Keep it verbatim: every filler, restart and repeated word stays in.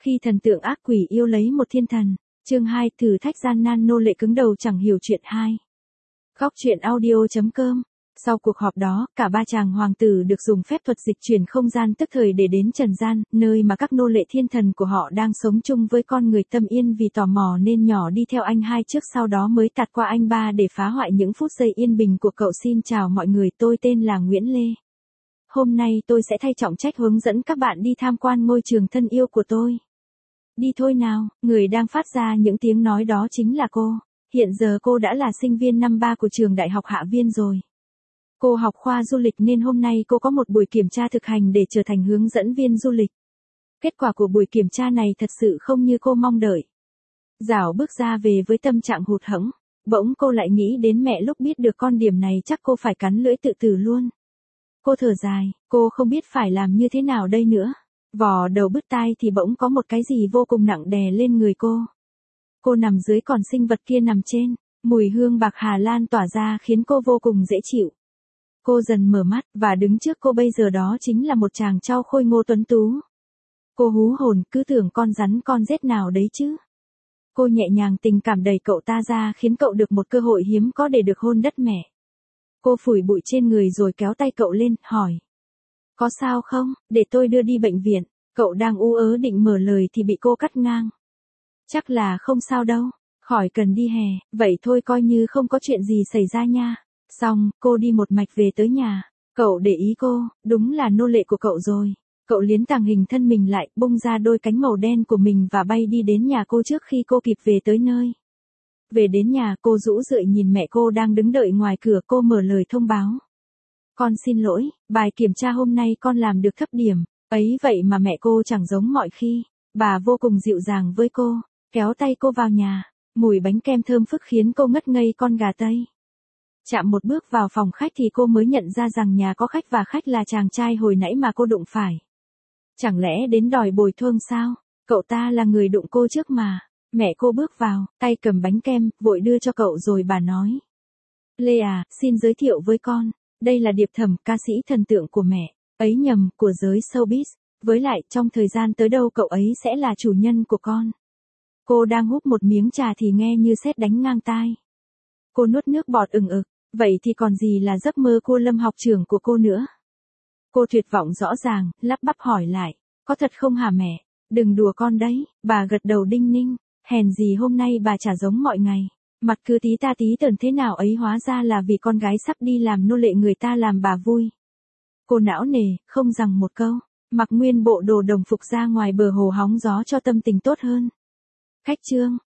Khi thần tượng ác quỷ yêu lấy một thiên thần. Chương hai, thử thách gian nan nô lệ cứng đầu chẳng hiểu chuyện hai. Góc truyện audio.com. Sau cuộc họp đó, cả ba chàng hoàng tử được dùng phép thuật dịch chuyển không gian tức thời để đến trần gian, nơi mà các nô lệ thiên thần của họ đang sống chung với con người tâm yên vì tò mò nên nhỏ đi theo anh hai trước sau đó mới tạt qua anh ba để phá hoại những phút giây yên bình của cậu. Xin chào mọi người, tôi tên là Nguyễn Lê. Hôm nay tôi sẽ thay trọng trách hướng dẫn các bạn đi tham quan ngôi trường thân yêu của tôi. Đi thôi nào, người đang phát ra những tiếng nói đó chính là cô. Hiện giờ cô đã là sinh viên năm ba của trường đại học Hạ Viên rồi. Cô học khoa du lịch nên hôm nay cô có một buổi kiểm tra thực hành để trở thành hướng dẫn viên du lịch. Kết quả của buổi kiểm tra này thật sự không như cô mong đợi. Dảo bước ra về với tâm trạng hụt hẫng, bỗng cô lại nghĩ đến mẹ lúc biết được con điểm này chắc cô phải cắn lưỡi tự tử luôn. Cô thở dài, cô không biết phải làm như thế nào đây nữa. Vò đầu bứt tai thì bỗng có một cái gì vô cùng nặng đè lên người cô. Cô nằm dưới còn sinh vật kia nằm trên, mùi hương bạc hà lan tỏa ra khiến cô vô cùng dễ chịu. Cô dần mở mắt và đứng trước cô bây giờ đó chính là một chàng trai khôi ngô tuấn tú. Cô hú hồn cứ tưởng con rắn con rết nào đấy chứ. Cô nhẹ nhàng tình cảm đẩy cậu ta ra khiến cậu được một cơ hội hiếm có để được hôn đất mẹ. Cô phủi bụi trên người rồi kéo tay cậu lên, hỏi. Có sao không, để tôi đưa đi bệnh viện. Cậu đang ú ớ định mở lời thì bị cô cắt ngang. Chắc là không sao đâu, khỏi cần đi hè, vậy thôi coi như không có chuyện gì xảy ra nha. Xong, cô đi một mạch về tới nhà. Cậu để ý cô, đúng là nô lệ của cậu rồi. Cậu liến tàng hình thân mình lại, bung ra đôi cánh màu đen của mình và bay đi đến nhà cô trước khi cô kịp về tới nơi. Về đến nhà, cô rũ rượi nhìn mẹ cô đang đứng đợi ngoài cửa. Cô mở lời thông báo. Con xin lỗi, bài kiểm tra hôm nay con làm được thấp điểm. Ấy vậy mà mẹ cô chẳng giống mọi khi. Bà vô cùng dịu dàng với cô, kéo tay cô vào nhà. Mùi bánh kem thơm phức khiến cô ngất ngây con gà Tây. Chạm một bước vào phòng khách thì cô mới nhận ra rằng nhà có khách và khách là chàng trai hồi nãy mà cô đụng phải. Chẳng lẽ đến đòi bồi thường sao? Cậu ta là người đụng cô trước mà. Mẹ cô bước vào, tay cầm bánh kem, vội đưa cho cậu rồi bà nói. Lê à, xin giới thiệu với con. Đây là Điệp Thẩm, ca sĩ thần tượng của mẹ. Ấy nhầm, của giới showbiz. Với lại, trong thời gian tới đâu cậu ấy sẽ là chủ nhân của con. Cô đang húp một miếng trà thì nghe như sét đánh ngang tai. Cô nuốt nước bọt ừng ực. Vậy thì còn gì là giấc mơ cô Lâm học trưởng của cô nữa. Cô tuyệt vọng rõ ràng, lắp bắp hỏi lại. Có thật không hả mẹ? Đừng đùa con đấy. Bà gật đầu đinh ninh. Hèn gì hôm nay bà chả giống mọi ngày. Mặt cứ tí ta tí tởn thế nào ấy, hóa ra là vì con gái sắp đi làm nô lệ người ta làm bà vui. Cô não nề, không rằng một câu. Mặc nguyên bộ đồ đồng phục ra ngoài bờ hồ hóng gió cho tâm tình tốt hơn. Khách trương,